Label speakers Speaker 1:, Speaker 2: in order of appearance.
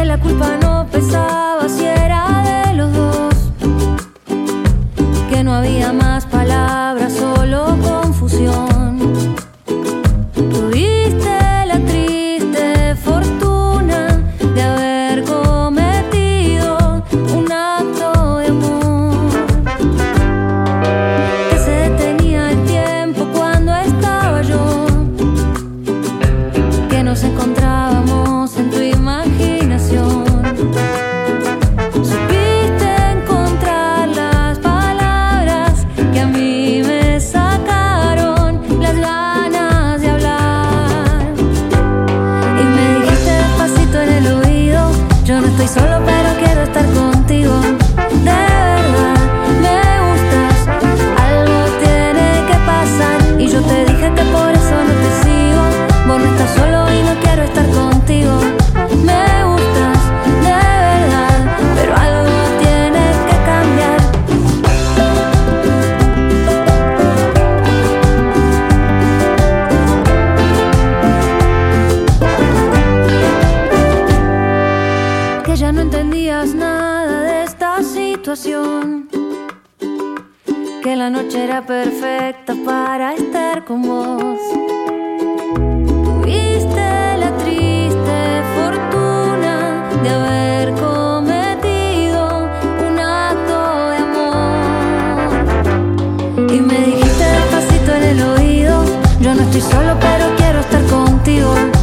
Speaker 1: que la culpa no pesaba si era de los dos, que no había más palabras, solo confusión. Tuviste la triste fortuna de haber cometido un acto de amor, que se detenía el tiempo cuando estaba yo, que nos encontrábamos en tu imaginación. Supiste encontrar las palabras que a mí me sacaron las ganas de hablar, y me dijiste despacito en el oído: yo no estoy solo pero quiero estar contigo. De verdad me gustas, algo tiene que pasar, y yo te dije que por eso no te sigo. Vos no estás solo y no quiero estar contigo. Me gustas de verdad, pero algo tiene que cambiar. Que ya no entendías nada de esta situación, que la noche era perfecta para estar con vos. Tuviste la triste fortuna de haber cometido un acto de amor, y me dijiste despacito en el oído: yo no estoy solo pero quiero estar contigo.